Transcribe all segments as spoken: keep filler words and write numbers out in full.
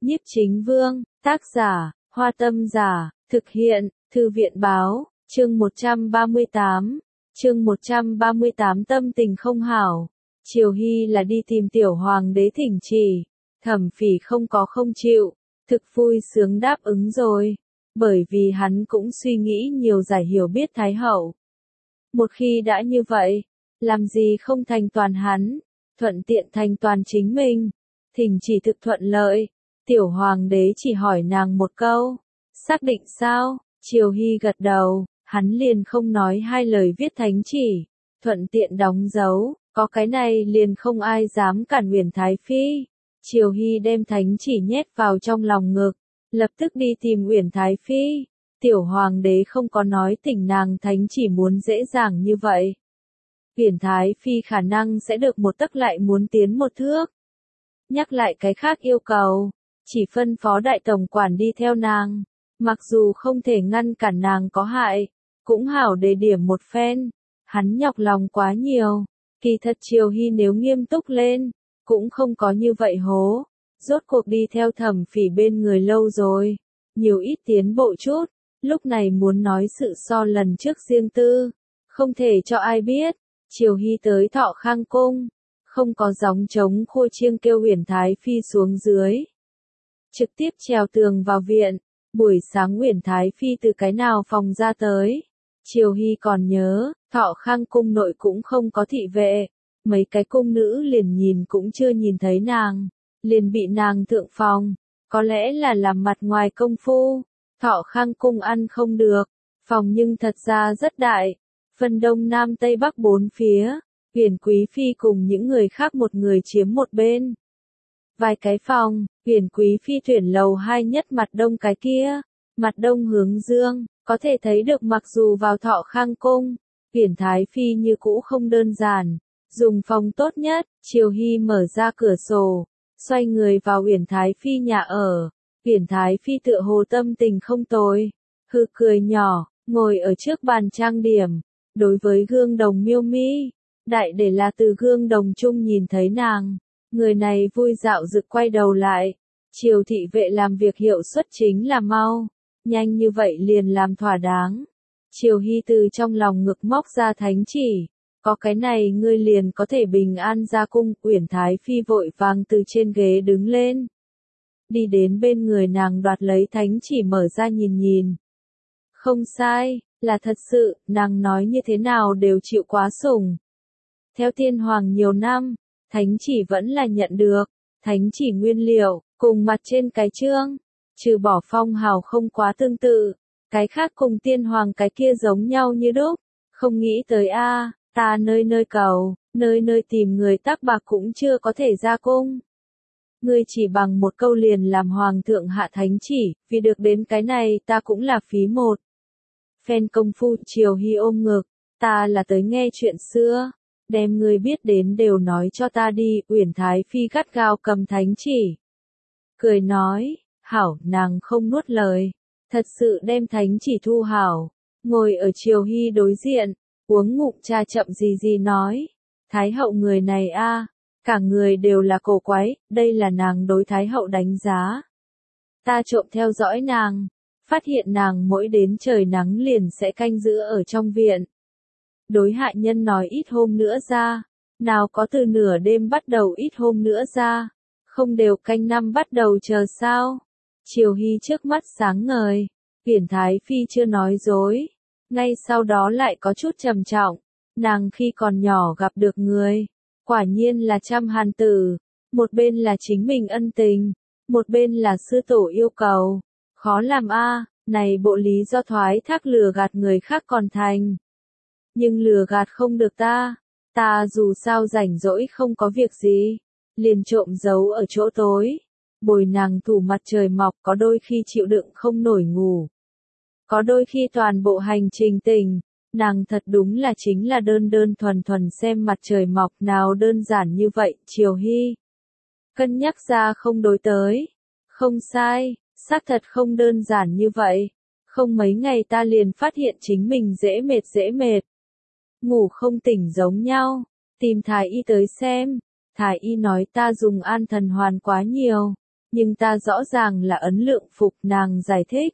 Nhiếp Chính Vương, tác giả, Hoa Tâm Giả, thực hiện, Thư viện báo, chương một trăm ba mươi tám, chương một trăm ba mươi tám tâm tình không hảo. Triều Hy là đi tìm tiểu hoàng đế thỉnh chỉ, Thẩm Phỉ không có không chịu, thực vui sướng đáp ứng rồi, bởi vì hắn cũng suy nghĩ nhiều giải hiểu biết Thái Hậu. Một khi đã như vậy, làm gì không thành toàn hắn, thuận tiện thành toàn chính mình, thỉnh chỉ thực thuận lợi. Tiểu hoàng đế chỉ hỏi nàng một câu, xác định sao? Triều Hy gật đầu, hắn liền không nói hai lời viết thánh chỉ, thuận tiện đóng dấu, có cái này liền không ai dám cản Uyển Thái Phi. Triều Hy đem thánh chỉ nhét vào trong lòng ngực, lập tức đi tìm Uyển Thái Phi. Tiểu hoàng đế không có nói tỉnh nàng thánh chỉ muốn dễ dàng như vậy. Uyển Thái Phi khả năng sẽ được một tấc lại muốn tiến một thước. Nhắc lại cái khác yêu cầu, chỉ phân phó đại tổng quản đi theo nàng, mặc dù không thể ngăn cản nàng có hại, cũng hảo đề điểm một phen. Hắn nhọc lòng quá nhiều, kỳ thật Triều Hy nếu nghiêm túc lên, cũng không có như vậy hố. Rốt cuộc đi theo Thẩm Phỉ bên người lâu rồi, nhiều ít tiến bộ chút, lúc này muốn nói sự so lần trước riêng tư, không thể cho ai biết. Triều Hy tới Thọ Khang cung, không có gióng trống khua chiêng kêu Uyển Thái Phi xuống dưới, trực tiếp trèo tường vào viện. Buổi sáng Uyển Thái Phi từ cái nào phòng ra tới, Triều Hy còn nhớ, Thọ Khang cung nội cũng không có thị vệ, mấy cái cung nữ liền nhìn cũng chưa nhìn thấy nàng, liền bị nàng thượng phòng, có lẽ là làm mặt ngoài công phu. Thọ Khang cung ăn không được, phòng nhưng thật ra rất đại, phân đông nam tây bắc bốn phía, Uyển Quý Phi cùng những người khác một người chiếm một bên. Vài cái phòng, Uyển Quý Phi tuyển lầu hai nhất mặt đông cái kia, mặt đông hướng dương, có thể thấy được mặc dù vào Thọ Khang cung, Uyển Thái Phi như cũ không đơn giản, dùng phòng tốt nhất. Triều Hy mở ra cửa sổ, xoay người vào Uyển Thái Phi nhà ở. Uyển Thái Phi tựa hồ tâm tình không tồi, hừ cười nhỏ, ngồi ở trước bàn trang điểm, đối với gương đồng miêu mi, đại để là từ gương đồng chung nhìn thấy nàng. Người này vui dạo dực quay đầu lại, Triều thị vệ làm việc hiệu suất chính là mau, nhanh như vậy liền làm thỏa đáng. Triều Hy từ trong lòng ngực móc ra thánh chỉ, có cái này ngươi liền có thể bình an ra cung. Uyển Thái Phi vội vàng từ trên ghế đứng lên, đi đến bên người nàng đoạt lấy thánh chỉ mở ra nhìn nhìn. Không sai, là thật sự, nàng nói như thế nào đều chịu quá sủng. Theo tiên hoàng nhiều năm, thánh chỉ vẫn là nhận được, thánh chỉ nguyên liệu, cùng mặt trên cái chương, trừ bỏ phong hào không quá tương tự, cái khác cùng tiên hoàng cái kia giống nhau như đúc. Không nghĩ tới a, à, ta nơi nơi cầu, nơi nơi tìm người tác bạc cũng chưa có thể ra cung. Ngươi chỉ bằng một câu liền làm hoàng thượng hạ thánh chỉ, vì được đến cái này ta cũng là phí một phen công phu. Triều Hy ôm ngực, ta là tới nghe chuyện xưa, đem ngươi biết đến đều nói cho ta đi. Uyển Thái Phi gắt gao cầm thánh chỉ, cười nói, hảo. Nàng không nuốt lời, thật sự đem thánh chỉ thu hảo, ngồi ở Triều Hy đối diện, uống ngụm trà chậm gì gì nói, Thái hậu người này a, à, cả người đều là cổ quái. Đây là nàng đối Thái hậu đánh giá. Ta trộm theo dõi nàng, phát hiện nàng mỗi đến trời nắng liền sẽ canh giữ ở trong viện. Đối hại nhân nói ít hôm nữa ra, nào có từ nửa đêm bắt đầu ít hôm nữa ra, không đều canh năm bắt đầu chờ sao? Triều Hy trước mắt sáng ngời, Uyển Thái Phi chưa nói dối, ngay sau đó lại có chút trầm trọng, nàng khi còn nhỏ gặp được người, quả nhiên là trăm hàn tử, một bên là chính mình ân tình, một bên là sư tổ yêu cầu, khó làm a, à, này bộ lý do thoái thác lừa gạt người khác còn thành. Nhưng lừa gạt không được ta, ta dù sao rảnh rỗi không có việc gì, liền trộm giấu ở chỗ tối, bồi nàng thủ mặt trời mọc, có đôi khi chịu đựng không nổi ngủ, có đôi khi toàn bộ hành trình tình, nàng thật đúng là chính là đơn đơn thuần thuần xem mặt trời mọc, nào đơn giản như vậy. Triều Hy cân nhắc ra không đối tới, không sai, xác thật không đơn giản như vậy, không mấy ngày ta liền phát hiện chính mình dễ mệt dễ mệt, ngủ không tỉnh giống nhau, tìm thái y tới xem, thái y nói ta dùng an thần hoàn quá nhiều, nhưng ta rõ ràng là ấn lượng phục, nàng giải thích.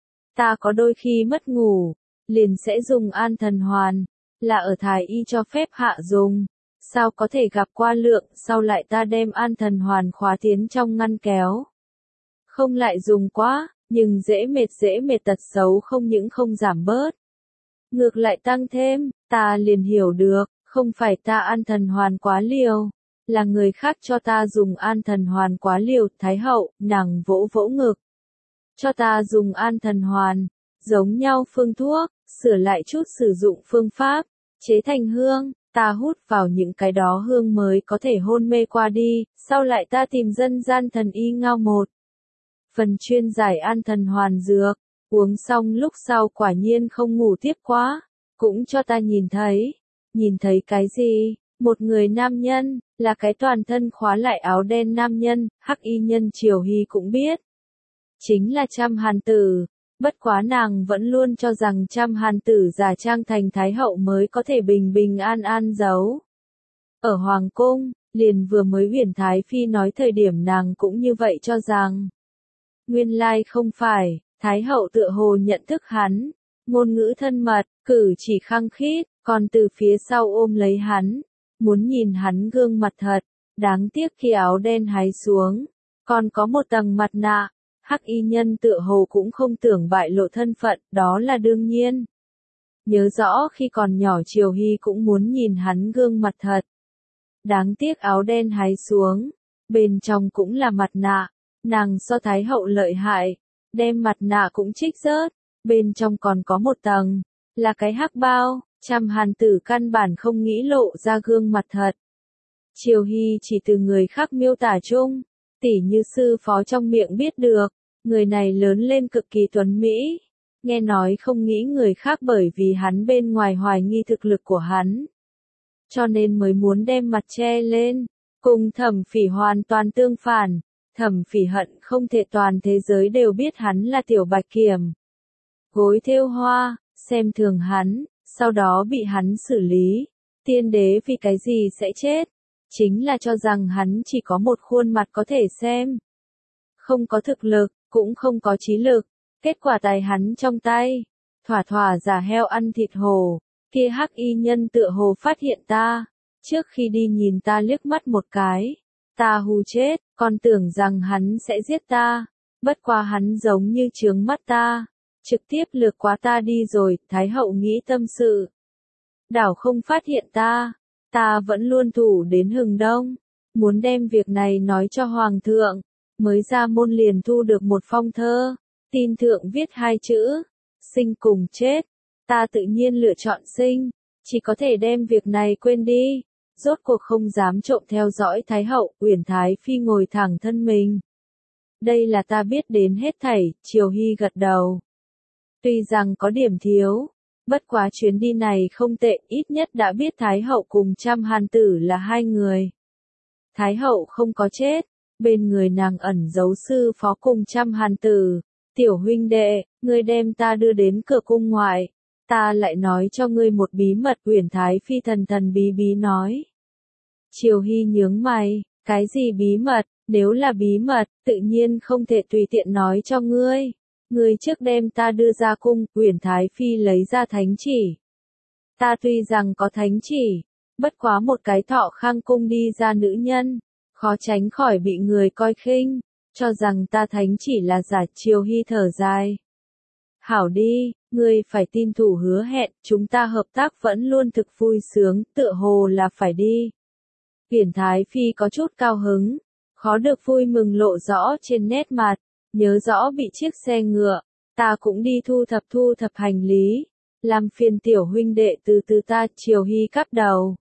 Ta có đôi khi mất ngủ, liền sẽ dùng an thần hoàn, là ở thái y cho phép hạ dùng. Sao có thể gặp qua lượng, sau lại ta đem an thần hoàn khóa tiến trong ngăn kéo. Không lại dùng quá, nhưng dễ mệt dễ mệt tật xấu không những không giảm bớt. Ngược lại tăng thêm, ta liền hiểu được, không phải ta an thần hoàn quá liều, là người khác cho ta dùng an thần hoàn quá liều. Thái hậu, nàng vỗ vỗ ngực. Cho ta dùng an thần hoàn, giống nhau phương thuốc, sửa lại chút sử dụng phương pháp, chế thành hương. Ta hút vào những cái đó hương mới có thể hôn mê qua đi, sau lại ta tìm dân gian thần y ngao một phần chuyên giải an thần hoàn dược, uống xong lúc sau quả nhiên không ngủ tiếp quá, cũng cho ta nhìn thấy. Nhìn thấy cái gì? Một người nam nhân, là cái toàn thân khóa lại áo đen nam nhân, hắc y nhân Triều Hy cũng biết. Chính là Trăm Hàn Tử. Bất quá nàng vẫn luôn cho rằng Trăm Hàn Tử giả trang thành Thái hậu mới có thể bình bình an an giấu. Ở Hoàng cung, liền vừa mới Huyền Thái Phi nói thời điểm nàng cũng như vậy cho rằng. Nguyên lai không phải, Thái hậu tựa hồ nhận thức hắn, ngôn ngữ thân mật, cử chỉ khăng khít, còn từ phía sau ôm lấy hắn, muốn nhìn hắn gương mặt thật, đáng tiếc khi áo đen hái xuống, còn có một tầng mặt nạ. Hắc y nhân tựa hồ cũng không tưởng bại lộ thân phận, đó là đương nhiên. Nhớ rõ khi còn nhỏ Triều Hy cũng muốn nhìn hắn gương mặt thật. Đáng tiếc áo đen hái xuống, bên trong cũng là mặt nạ, nàng so Thái hậu lợi hại, đem mặt nạ cũng trích rớt, bên trong còn có một tầng, là cái hắc bao. Trăm Hàn Tử căn bản không nghĩ lộ ra gương mặt thật. Triều Hy chỉ từ người khác miêu tả chung, tỉ như sư phó trong miệng biết được, người này lớn lên cực kỳ tuấn mỹ, nghe nói không nghĩ người khác bởi vì hắn bên ngoài hoài nghi thực lực của hắn. Cho nên mới muốn đem mặt che lên, cùng Thẩm Phỉ hoàn toàn tương phản, Thẩm Phỉ hận không thể toàn thế giới đều biết hắn là Tiểu Bạch Kiểm. Gối thêu hoa, xem thường hắn, sau đó bị hắn xử lý. Tiên đế vì cái gì sẽ chết? Chính là cho rằng hắn chỉ có một khuôn mặt có thể xem. Không có thực lực, cũng không có trí lực. Kết quả tài hắn trong tay. Thỏa thỏa giả heo ăn thịt hổ. Kia hắc y nhân tựa hồ phát hiện ta. Trước khi đi nhìn ta liếc mắt một cái. Ta hù chết, còn tưởng rằng hắn sẽ giết ta. Bất quá hắn giống như trướng mắt ta. Trực tiếp lược quá ta đi rồi. Thái hậu nghĩ tâm sự. Đảo không phát hiện ta. Ta vẫn luôn thủ đến hừng đông, muốn đem việc này nói cho Hoàng thượng, mới ra môn liền thu được một phong thơ, tin thượng viết hai chữ, sinh cùng chết, ta tự nhiên lựa chọn sinh, chỉ có thể đem việc này quên đi, rốt cuộc không dám trộm theo dõi Thái hậu. Uyển Thái Phi ngồi thẳng thân mình. Đây là ta biết đến hết thảy. Triều Hy gật đầu. Tuy rằng có điểm thiếu. Bất quá chuyến đi này không tệ, ít nhất đã biết Thái hậu cùng Trăm Hàn Tử là hai người. Thái hậu không có chết, bên người nàng ẩn giấu sư phó cùng Trăm Hàn Tử. Tiểu huynh đệ, ngươi đem ta đưa đến cửa cung ngoại, ta lại nói cho ngươi một bí mật. Uyển Thái Phi thần thần bí bí nói. Triều Hy nhướng mày, cái gì bí mật? Nếu là bí mật, tự nhiên không thể tùy tiện nói cho ngươi. Ngươi trước đem ta đưa ra cung. Uyển Thái Phi lấy ra thánh chỉ. Ta tuy rằng có thánh chỉ, bất quá một cái thọ khang cung đi ra nữ nhân, khó tránh khỏi bị người coi khinh, cho rằng ta thánh chỉ là giả. Triều Hy thở dài. Hảo đi, ngươi phải tin thủ hứa hẹn, chúng ta hợp tác vẫn luôn thực vui sướng, tựa hồ là phải đi. Uyển Thái Phi có chút cao hứng, khó được vui mừng lộ rõ trên nét mặt. Nhớ rõ bị chiếc xe ngựa, ta cũng đi thu thập thu thập hành lý, làm phiền tiểu huynh đệ từ từ ta. Triều Hy cắp đầu.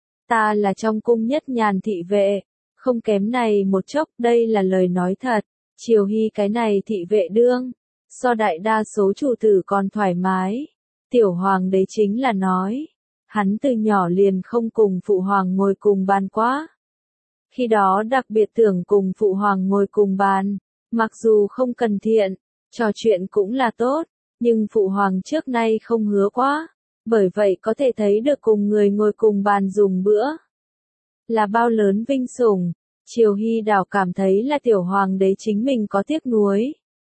Ta là trong cung nhất nhàn thị vệ, không kém này một chốc, đây là lời nói thật. Triều Hy cái này thị vệ đương, so đại đa số chủ tử còn thoải mái. Tiểu hoàng đế chính là nói, hắn từ nhỏ liền không cùng phụ hoàng ngồi cùng bàn quá. Khi đó đặc biệt tưởng cùng phụ hoàng ngồi cùng bàn. Mặc dù không cần thiện, trò chuyện cũng là tốt, nhưng phụ hoàng trước nay không hứa quá, bởi vậy có thể thấy được cùng người ngồi cùng bàn dùng bữa. Là bao lớn vinh sủng, Triều Hy đảo cảm thấy là tiểu hoàng đế chính mình có tiếc nuối.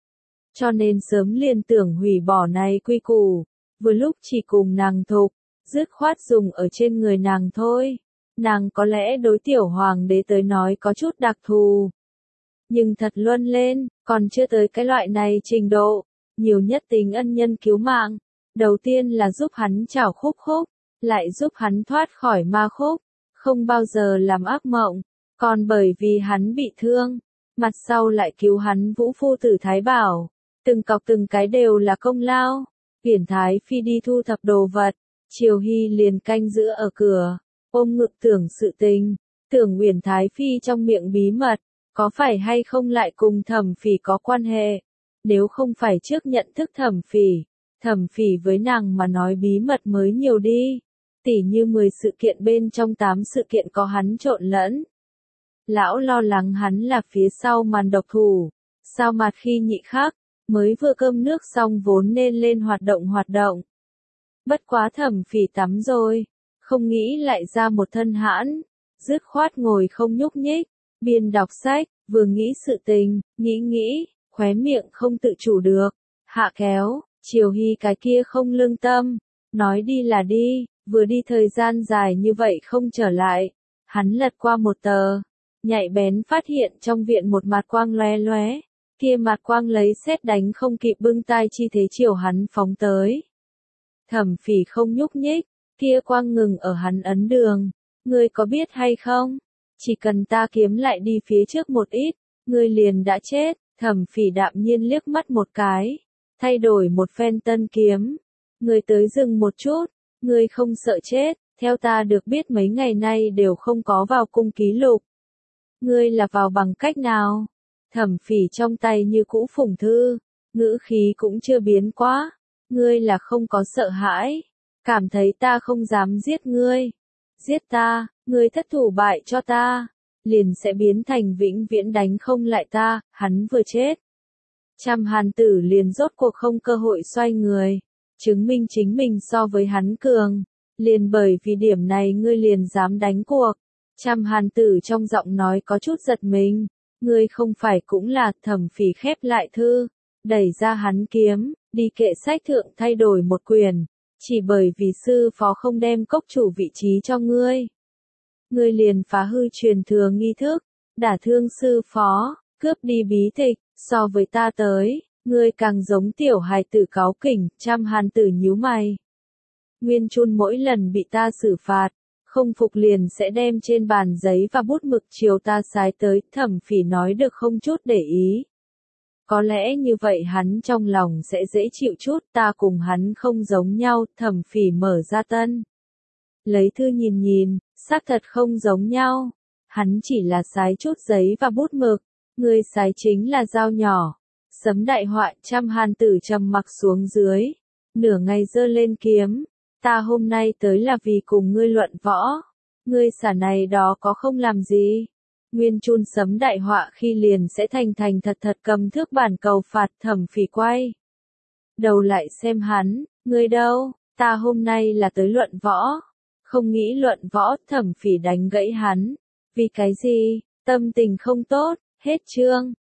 Cho nên sớm liền tưởng hủy bỏ này quy củ, vừa lúc chỉ cùng nàng thục, dứt khoát dùng ở trên người nàng thôi. Nàng có lẽ đối tiểu hoàng đế tới nói có chút đặc thù. Nhưng thật luân lên, còn chưa tới cái loại này trình độ, nhiều nhất tính ân nhân cứu mạng. Đầu tiên là giúp hắn trảo khúc khúc, lại giúp hắn thoát khỏi ma khúc, không bao giờ làm ác mộng, còn bởi vì hắn bị thương, mặt sau lại cứu hắn Vũ Phu Tử Thái Bảo, từng cọc từng cái đều là công lao. Uyển Thái Phi đi thu thập đồ vật, Triều Hy liền canh giữ ở cửa, ôm ngực tưởng sự tình, tưởng Uyển Thái Phi trong miệng bí mật, có phải hay không lại cùng Thẩm Phỉ có quan hệ, nếu không phải trước nhận thức Thẩm Phỉ. Thẩm Phỉ với nàng mà nói bí mật mới nhiều đi, tỉ như mười sự kiện bên trong tám sự kiện có hắn trộn lẫn. Lão lo lắng hắn là phía sau màn độc thủ, sao mặt khi nhị khắc, mới vừa cơm nước xong vốn nên lên hoạt động hoạt động. Bất quá Thẩm Phỉ tắm rồi, không nghĩ lại ra một thân hãn, dứt khoát ngồi không nhúc nhích, biên đọc sách, vừa nghĩ sự tình, nghĩ nghĩ, khóe miệng không tự chủ được, hạ kéo. Triều Hy cái kia không lương tâm, nói đi là đi, vừa đi thời gian dài như vậy không trở lại. Hắn lật qua một tờ, nhạy bén phát hiện trong viện một mạt quang lóe lóe, kia mạt quang lấy sét đánh không kịp bưng tai chi thế chiều hắn phóng tới. Thẩm Phỉ không nhúc nhích, kia quang ngừng ở hắn ấn đường, ngươi có biết hay không? Chỉ cần ta kiếm lại đi phía trước một ít, ngươi liền đã chết. Thẩm Phỉ đạm nhiên liếc mắt một cái. Thay đổi một phen tân kiếm. Ngươi tới dừng một chút, ngươi không sợ chết, theo ta được biết mấy ngày nay đều không có vào cung ký lục. Ngươi là vào bằng cách nào? Thẩm Phỉ trong tay như cũ phủng thư, ngữ khí cũng chưa biến quá. Ngươi là không có sợ hãi, cảm thấy ta không dám giết ngươi. Giết ta, ngươi thất thủ bại cho ta, liền sẽ biến thành vĩnh viễn đánh không lại ta, hắn vừa chết. Trăm Hàn Tử liền rốt cuộc không cơ hội xoay người, chứng minh chính mình so với hắn cường, liền bởi vì điểm này ngươi liền dám đánh cuộc. Trăm Hàn Tử trong giọng nói có chút giật mình, ngươi không phải cũng là. Thẩm Phỉ khép lại thư, đẩy ra hắn kiếm, đi kệ sách thượng thay đổi một quyển, chỉ bởi vì sư phó không đem cốc chủ vị trí cho ngươi. Ngươi liền phá hư truyền thừa nghi thức, đả thương sư phó, cướp đi bí tịch, so với ta tới, ngươi càng giống tiểu hài tử cáu kỉnh. Trăm Hàn Tử nhíu mày. Nguyên Chun mỗi lần bị ta xử phạt, không phục liền sẽ đem trên bàn giấy và bút mực chiều ta sái tới. Thẩm Phỉ nói được không chút để ý. Có lẽ như vậy hắn trong lòng sẽ dễ chịu chút, ta cùng hắn không giống nhau. Thẩm Phỉ mở ra tân. Lấy thư nhìn nhìn, xác thật không giống nhau. Hắn chỉ là sái chút giấy và bút mực, ngươi sái chính là dao nhỏ. Sấm đại họa. Trăm Hàn Tử trầm mặc xuống dưới, nửa ngày giơ lên kiếm. Ta hôm nay tới là vì cùng ngươi luận võ. Ngươi xả này đó có không làm gì. Nguyên Chun sấm đại họa khi liền sẽ thành thành thật thật cầm thước bản cầu phạt. Thẩm Phỉ quay đầu lại xem hắn, ngươi đâu? Ta hôm nay là tới luận võ. Không nghĩ luận võ. Thẩm Phỉ đánh gãy hắn. Vì cái gì? Tâm tình không tốt. Hết chương.